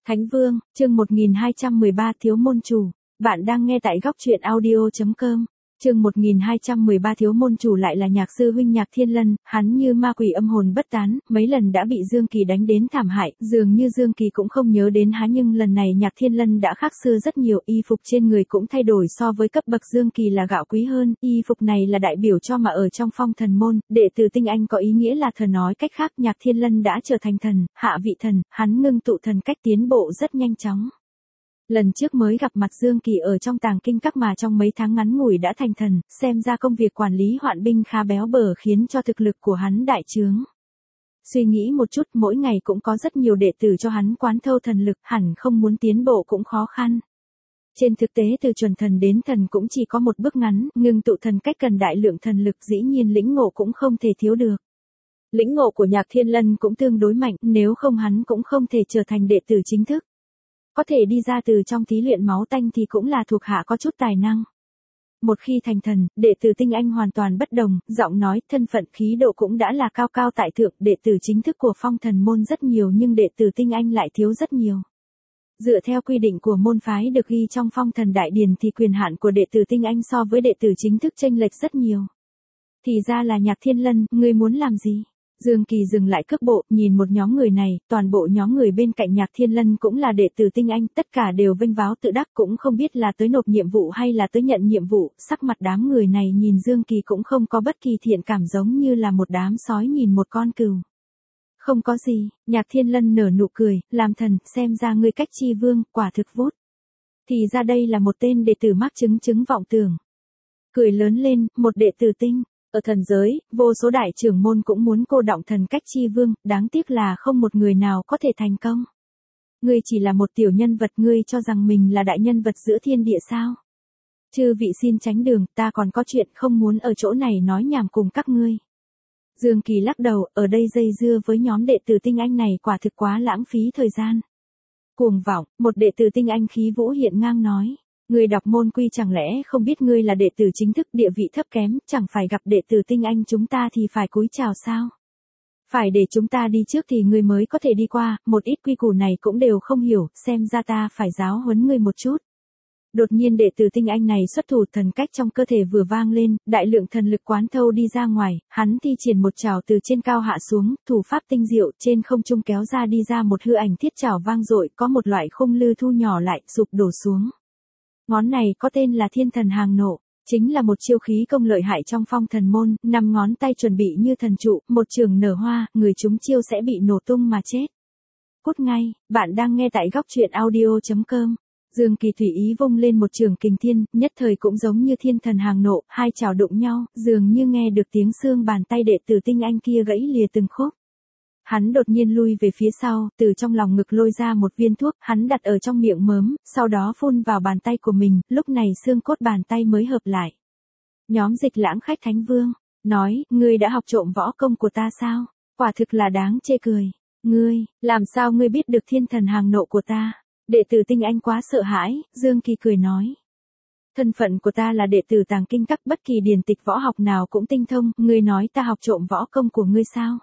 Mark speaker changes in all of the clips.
Speaker 1: Thánh Vương, chương 1213 Thiếu môn chủ. Bạn đang nghe tại góc truyện audio.com. Chương 1213 Thiếu môn chủ lại là nhạc sư huynh Nhạc Thiên Lân, hắn như ma quỷ âm hồn bất tán, mấy lần đã bị Dương Kỳ đánh đến thảm hại, dường như Dương Kỳ cũng không nhớ đến hắn, nhưng lần này Nhạc Thiên Lân đã khác xưa rất nhiều, y phục trên người cũng thay đổi so với cấp bậc Dương Kỳ là gạo quý hơn, y phục này là đại biểu cho mà ở trong phong thần môn, đệ tử tinh anh có ý nghĩa là thần, nói cách khác Nhạc Thiên Lân đã trở thành thần, hạ vị thần, hắn ngưng tụ thần cách tiến bộ rất nhanh chóng. Lần trước mới gặp mặt Dương Kỳ ở trong tàng kinh các mà trong mấy tháng ngắn ngủi đã thành thần, xem ra công việc quản lý hoạn binh khá béo bở khiến cho thực lực của hắn đại trướng. Suy nghĩ một chút, mỗi ngày cũng có rất nhiều đệ tử cho hắn quán thâu thần lực, hẳn không muốn tiến bộ cũng khó khăn. Trên thực tế từ chuẩn thần đến thần cũng chỉ có một bước ngắn, ngưng tụ thần cách cần đại lượng thần lực, dĩ nhiên lĩnh ngộ cũng không thể thiếu được. Lĩnh ngộ của Nhạc Thiên Lân cũng tương đối mạnh, nếu không hắn cũng không thể trở thành đệ tử chính thức. Có thể đi ra từ trong thí luyện máu tanh thì cũng là thuộc hạ có chút tài năng. Một khi thành thần, đệ tử tinh anh hoàn toàn bất đồng, giọng nói, thân phận, khí độ cũng đã là cao cao tại thượng, đệ tử chính thức của phong thần môn rất nhiều nhưng đệ tử tinh anh lại thiếu rất nhiều. Dựa theo quy định của môn phái được ghi trong phong thần đại điển thì quyền hạn của đệ tử tinh anh so với đệ tử chính thức chênh lệch rất nhiều. Thì ra là Nhạc Thiên Lân, ngươi muốn làm gì? Dương Kỳ dừng lại cước bộ, nhìn một nhóm người này, toàn bộ nhóm người bên cạnh Nhạc Thiên Lân cũng là đệ tử tinh anh, tất cả đều vênh váo tự đắc, cũng không biết là tới nộp nhiệm vụ hay là tới nhận nhiệm vụ, sắc mặt đám người này nhìn Dương Kỳ cũng không có bất kỳ thiện cảm, giống như là một đám sói nhìn một con cừu. Không có gì, Nhạc Thiên Lân nở nụ cười, làm thần, xem ra ngươi cách chi vương, quả thực vút. Thì ra đây là một tên đệ tử mắc chứng vọng tưởng. Cười lớn lên, một đệ tử tinh. Ở thần giới, vô số đại trưởng môn cũng muốn cô động thần cách chi vương, đáng tiếc là không một người nào có thể thành công. Ngươi chỉ là một tiểu nhân vật, ngươi cho rằng mình là đại nhân vật giữa thiên địa sao? Chư vị xin tránh đường, ta còn có chuyện không muốn ở chỗ này nói nhảm cùng các ngươi. Dương Kỳ lắc đầu, ở đây dây dưa với nhóm đệ tử tinh anh này quả thực quá lãng phí thời gian. Cuồng vọng, một đệ tử tinh anh khí vũ hiện ngang nói. Ngươi đọc môn quy chẳng lẽ không biết ngươi là đệ tử chính thức, địa vị thấp kém, chẳng phải gặp đệ tử tinh anh chúng ta thì phải cúi chào sao? Phải để chúng ta đi trước thì ngươi mới có thể đi qua, một ít quy củ này cũng đều không hiểu, xem ra ta phải giáo huấn ngươi một chút. Đột nhiên đệ tử tinh anh này xuất thủ, thần cách trong cơ thể vừa vang lên, đại lượng thần lực quán thâu đi ra ngoài, hắn thi triển một trảo từ trên cao hạ xuống, thủ pháp tinh diệu, trên không trung kéo ra đi ra một hư ảnh thiết trảo vang dội, có một loại khung lư thu nhỏ lại, sụp đổ xuống. Ngón này có tên là Thiên Thần Hàng Nộ, chính là một chiêu khí công lợi hại trong phong thần môn, 5 ngón tay chuẩn bị như thần trụ, một trường nở hoa, người trúng chiêu sẽ bị nổ tung mà chết. Cút ngay, bạn đang nghe tại góc truyện audio.com. Dương Kỳ tùy ý vung lên một trường kình thiên, nhất thời cũng giống như Thiên Thần Hàng Nộ, hai chảo đụng nhau, dường như nghe được tiếng xương bàn tay đệ tử tinh anh kia gãy lìa từng khúc. Hắn đột nhiên lui về phía sau, từ trong lòng ngực lôi ra một viên thuốc, hắn đặt ở trong miệng mớm, sau đó phun vào bàn tay của mình, lúc này xương cốt bàn tay mới hợp lại. Nhóm Dịch Lãng khách Thánh Vương, nói, ngươi đã học trộm võ công của ta sao? Quả thực là đáng chê cười. Ngươi, làm sao ngươi biết được Thiên Thần Hàng Nộ của ta? Đệ tử tinh anh quá sợ hãi, Dương Kỳ cười nói. Thân phận của ta là đệ tử tàng kinh các, bất kỳ điển tịch võ học nào cũng tinh thông, ngươi nói ta học trộm võ công của ngươi sao?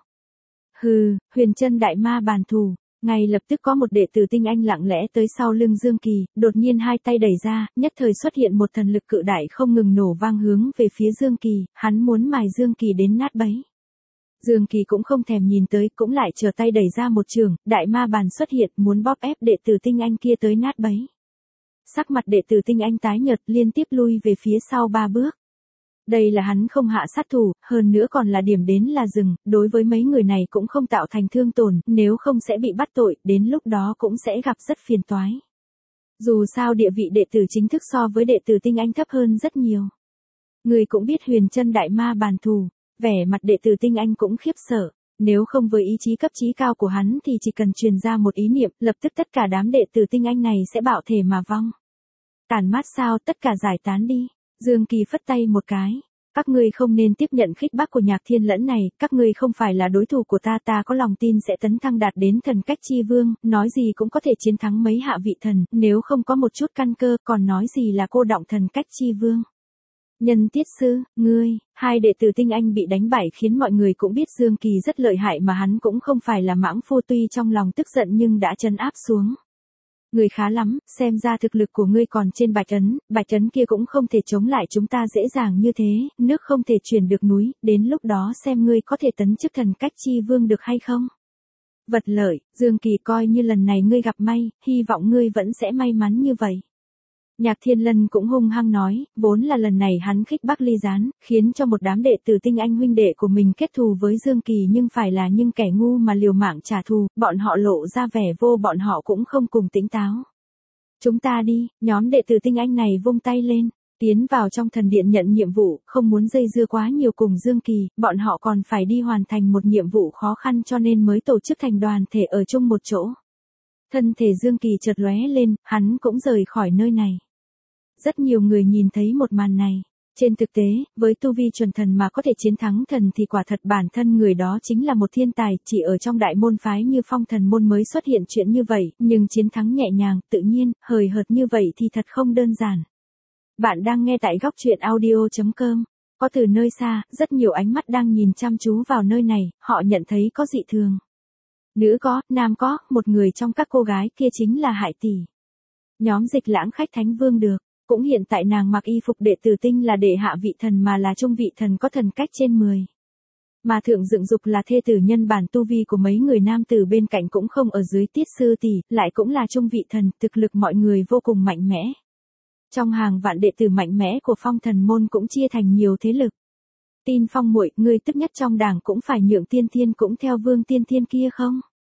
Speaker 1: Hừ, Huyền Chân Đại Ma Bàn Thù. Ngay lập tức có một đệ tử tinh anh lặng lẽ tới sau lưng Dương Kỳ, đột nhiên hai tay đẩy ra, nhất thời xuất hiện một thần lực cự đại không ngừng nổ vang hướng về phía Dương Kỳ, hắn muốn mài Dương Kỳ đến nát bấy. Dương Kỳ cũng không thèm nhìn tới, cũng lại trở tay đẩy ra một trường, đại ma bàn xuất hiện, muốn bóp ép đệ tử tinh anh kia tới nát bấy. Sắc mặt đệ tử tinh anh tái nhợt, liên tiếp lui về phía sau 3 bước. Đây là hắn không hạ sát thủ, hơn nữa còn là điểm đến là dừng, đối với mấy người này cũng không tạo thành thương tổn, nếu không sẽ bị bắt tội, đến lúc đó cũng sẽ gặp rất phiền toái. Dù sao địa vị đệ tử chính thức so với đệ tử tinh anh thấp hơn rất nhiều. Người cũng biết Huyền Chân Đại Ma Bàn Thù, vẻ mặt đệ tử tinh anh cũng khiếp sợ, nếu không với ý chí cấp chí cao của hắn thì chỉ cần truyền ra một ý niệm, lập tức tất cả đám đệ tử tinh anh này sẽ bạo thể mà vong. Tàn mát sao, tất cả giải tán đi. Dương Kỳ phất tay một cái. Các ngươi không nên tiếp nhận khích bác của Nhạc Thiên Lẫn này, các ngươi không phải là đối thủ của ta, ta có lòng tin sẽ tấn thăng đạt đến thần cách chi vương, nói gì cũng có thể chiến thắng mấy hạ vị thần, nếu không có một chút căn cơ, còn nói gì là cô động thần cách chi vương. Nhân Tiết Sư, ngươi, hai đệ tử tinh anh bị đánh bại khiến mọi người cũng biết Dương Kỳ rất lợi hại mà hắn cũng không phải là mãng phu, tuy trong lòng tức giận nhưng đã trấn áp xuống. Người khá lắm, xem ra thực lực của ngươi còn trên bạch ấn kia cũng không thể chống lại chúng ta dễ dàng như thế, nước không thể chuyển được núi, đến lúc đó xem ngươi có thể tấn chức thần cách chi vương được hay không. Vật lợi, Dương Kỳ coi như lần này ngươi gặp may, hy vọng ngươi vẫn sẽ may mắn như vậy. Nhạc Thiên Lân cũng hung hăng nói, vốn là lần này hắn khích Bắc Ly Gián, khiến cho một đám đệ tử tinh anh huynh đệ của mình kết thù với Dương Kỳ nhưng phải là những kẻ ngu mà liều mạng trả thù, bọn họ lộ ra vẻ vô bọn họ cũng không cùng tỉnh táo. Chúng ta đi, nhóm đệ tử tinh anh này vung tay lên, tiến vào trong thần điện nhận nhiệm vụ, không muốn dây dưa quá nhiều cùng Dương Kỳ, bọn họ còn phải đi hoàn thành một nhiệm vụ khó khăn cho nên mới tổ chức thành đoàn thể ở chung một chỗ. Thân thể Dương Kỳ chợt lóe lên, hắn cũng rời khỏi nơi này. Rất nhiều người nhìn thấy một màn này. Trên thực tế, với tu vi chuẩn thần mà có thể chiến thắng thần thì quả thật bản thân người đó chính là một thiên tài, chỉ ở trong đại môn phái như Phong Thần môn mới xuất hiện chuyện như vậy, nhưng chiến thắng nhẹ nhàng, tự nhiên, hời hợt như vậy thì thật không đơn giản. Bạn đang nghe tại góc truyện audio.com. Có từ nơi xa, rất nhiều ánh mắt đang nhìn chăm chú vào nơi này, họ nhận thấy có dị thường. Nữ có, nam có, một người trong các cô gái kia chính là Hải Tỷ. Nhóm Dịch Lãng khách thánh vương được. Cũng hiện tại nàng mặc y phục đệ tử tinh là đệ hạ vị thần mà là trung vị thần có thần cách trên 10. Mà thượng dựng dục là thê tử nhân bản tu vi của mấy người nam tử bên cạnh cũng không ở dưới Tiết Sư tỷ, lại cũng là trung vị thần, thực lực mọi người vô cùng mạnh mẽ. Trong hàng vạn đệ tử mạnh mẽ của Phong Thần môn cũng chia thành nhiều thế lực. Tin Phong muội, người tức nhất trong đảng cũng phải nhượng Tiên Thiên cũng theo Vương Tiên Thiên kia không?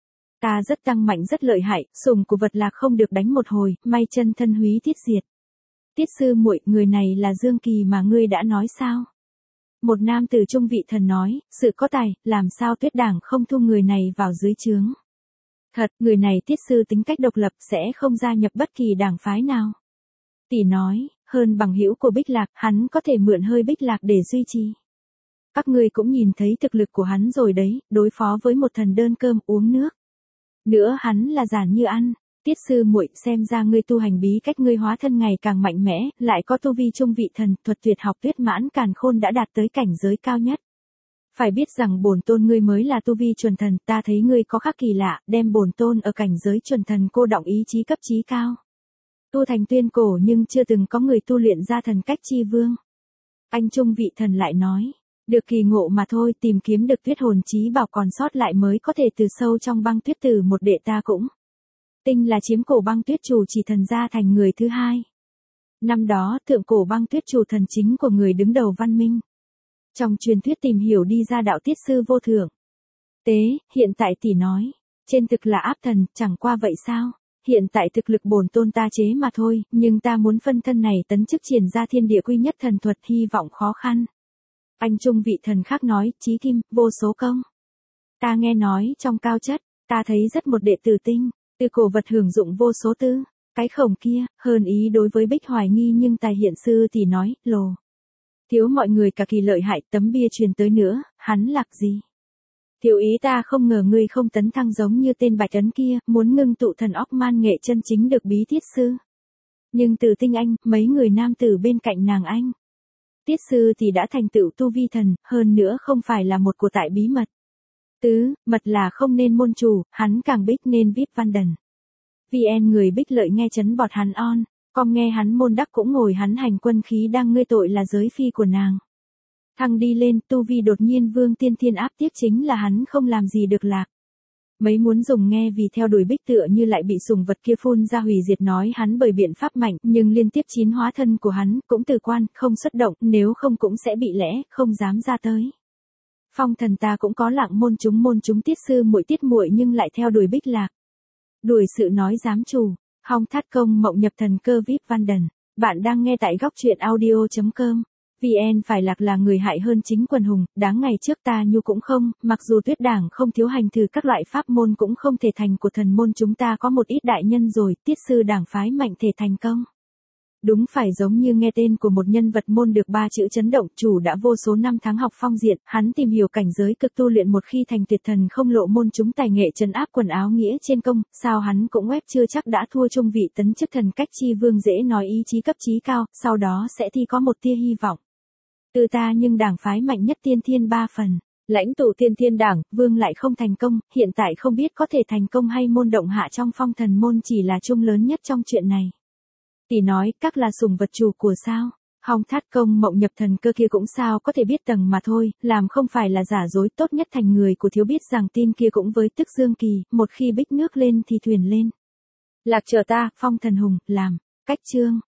Speaker 1: Ta rất tăng mạnh rất lợi hại, sủng của vật lạc không được đánh một hồi, may chân thân húy tiết diệt. Tiết sư muội, người này là Dương Kỳ mà ngươi đã nói sao? Một nam tử trung vị thần nói, sự có tài, làm sao Tuyết đảng không thu người này vào dưới trướng? Thật, người này Tiết sư tính cách độc lập sẽ không gia nhập bất kỳ đảng phái nào. Tỷ nói, hơn bằng hữu của Bích Lạc, hắn có thể mượn hơi Bích Lạc để duy trì. Các ngươi cũng nhìn thấy thực lực của hắn rồi đấy, đối phó với một thần đơn cơm uống nước. Nữa hắn là giản như ăn. Tiết sư muội, xem ra ngươi tu hành bí cách ngươi hóa thân ngày càng mạnh mẽ, lại có tu vi trung vị thần, thuật tuyệt học tuyết mãn càn khôn đã đạt tới cảnh giới cao nhất. Phải biết rằng bổn tôn ngươi mới là tu vi chuẩn thần, ta thấy ngươi có khác kỳ lạ, đem bổn tôn ở cảnh giới chuẩn thần cô động ý chí cấp chí cao. Tu thành tuyên cổ nhưng chưa từng có người tu luyện ra thần cách chi vương. Anh trung vị thần lại nói, được kỳ ngộ mà thôi, tìm kiếm được tuyết hồn chí bảo còn sót lại mới có thể từ sâu trong băng tuyết tử một đệ ta cũng. Tinh là chiếm cổ băng tuyết chủ chỉ thần ra thành người thứ hai. Năm đó, thượng cổ băng tuyết chủ thần chính của người đứng đầu văn minh. Trong truyền thuyết tìm hiểu đi ra đạo Tiết sư vô thượng. Tế, hiện tại tỷ nói, trên thực là áp thần, chẳng qua vậy sao? Hiện tại thực lực bổn tôn ta chế mà thôi, nhưng ta muốn phân thân này tấn chức triển ra thiên địa quy nhất thần thuật hy vọng khó khăn. Anh trung vị thần khác nói, chí kim, vô số công. Ta nghe nói trong cao chất, ta thấy rất một đệ tử tinh. Từ cổ vật hưởng dụng vô số tư, cái khổng kia, hơn ý đối với Bích hoài nghi nhưng tài hiện sư thì nói, lồ. Thiếu mọi người cả kỳ lợi hại, tấm bia truyền tới nữa, hắn lạc gì? Thiếu ý ta không ngờ ngươi không tấn thăng giống như tên bạch ấn kia, muốn ngưng tụ thần óc man nghệ chân chính được bí Tiết sư. Nhưng từ tinh anh, mấy người nam tử bên cạnh nàng anh. Tiết sư thì đã thành tựu tu vi thần, hơn nữa không phải là một của tại bí mật. Tứ, mật là không nên môn chủ, hắn càng Bích nên VIP văn đần. VN người Bích lợi nghe chấn bọt hắn on, com nghe hắn môn đắc cũng ngồi hắn hành quân khí đang ngươi tội là giới phi của nàng. Thăng đi lên, tu vi đột nhiên Vương Tiên Thiên áp tiếc chính là hắn không làm gì được lạc. Mấy muốn dùng nghe vì theo đuổi Bích tựa như lại bị sủng vật kia phun ra hủy diệt nói hắn bởi biện pháp mạnh, nhưng liên tiếp 9 hóa thân của hắn cũng từ quan, không xuất động, nếu không cũng sẽ bị lẽ, không dám ra tới. Phong thần ta cũng có lặng môn chúng Tiết sư muội Tiết muội nhưng lại theo đuổi Bích Lạc. Đuổi sự nói giám chủ, hong thát công mộng nhập thần cơ VIP văn đần. Bạn đang nghe tại góc truyện audio.com. VN phải Lạc là người hại hơn chính quần hùng, đáng ngày trước ta nhu cũng không, mặc dù Tuyết đảng không thiếu hành thử các loại pháp môn cũng không thể thành của thần môn chúng ta có một ít đại nhân rồi, Tiết sư đảng phái mạnh thể thành công. Đúng phải giống như nghe tên của một nhân vật môn được 3 chữ chấn động, chủ đã vô số năm tháng học phong diện, hắn tìm hiểu cảnh giới cực tu luyện một khi thành tuyệt thần không lộ môn chúng tài nghệ trấn áp quần áo nghĩa trên công, sao hắn cũng web chưa chắc đã thua trung vị tấn chức thần cách chi vương dễ nói ý chí cấp chí cao, sau đó sẽ thi có một tia hy vọng. Từ ta nhưng đảng phái mạnh nhất tiên thiên 3 phần. Lãnh tụ tiên thiên đảng, vương lại không thành công, hiện tại không biết có thể thành công hay môn động hạ trong phong thần môn chỉ là chung lớn nhất trong chuyện này. Tỷ nói, các là sủng vật chủ của sao? Hong Thát Công Mộng Nhập Thần Cơ kia cũng sao có thể biết tầng mà thôi, làm không phải là giả dối, tốt nhất thành người của thiếu biết rằng tin kia cũng với tức dương kỳ, một khi bích nước lên thì thuyền lên. Lạc chờ ta, phong thần hùng, làm, cách chương.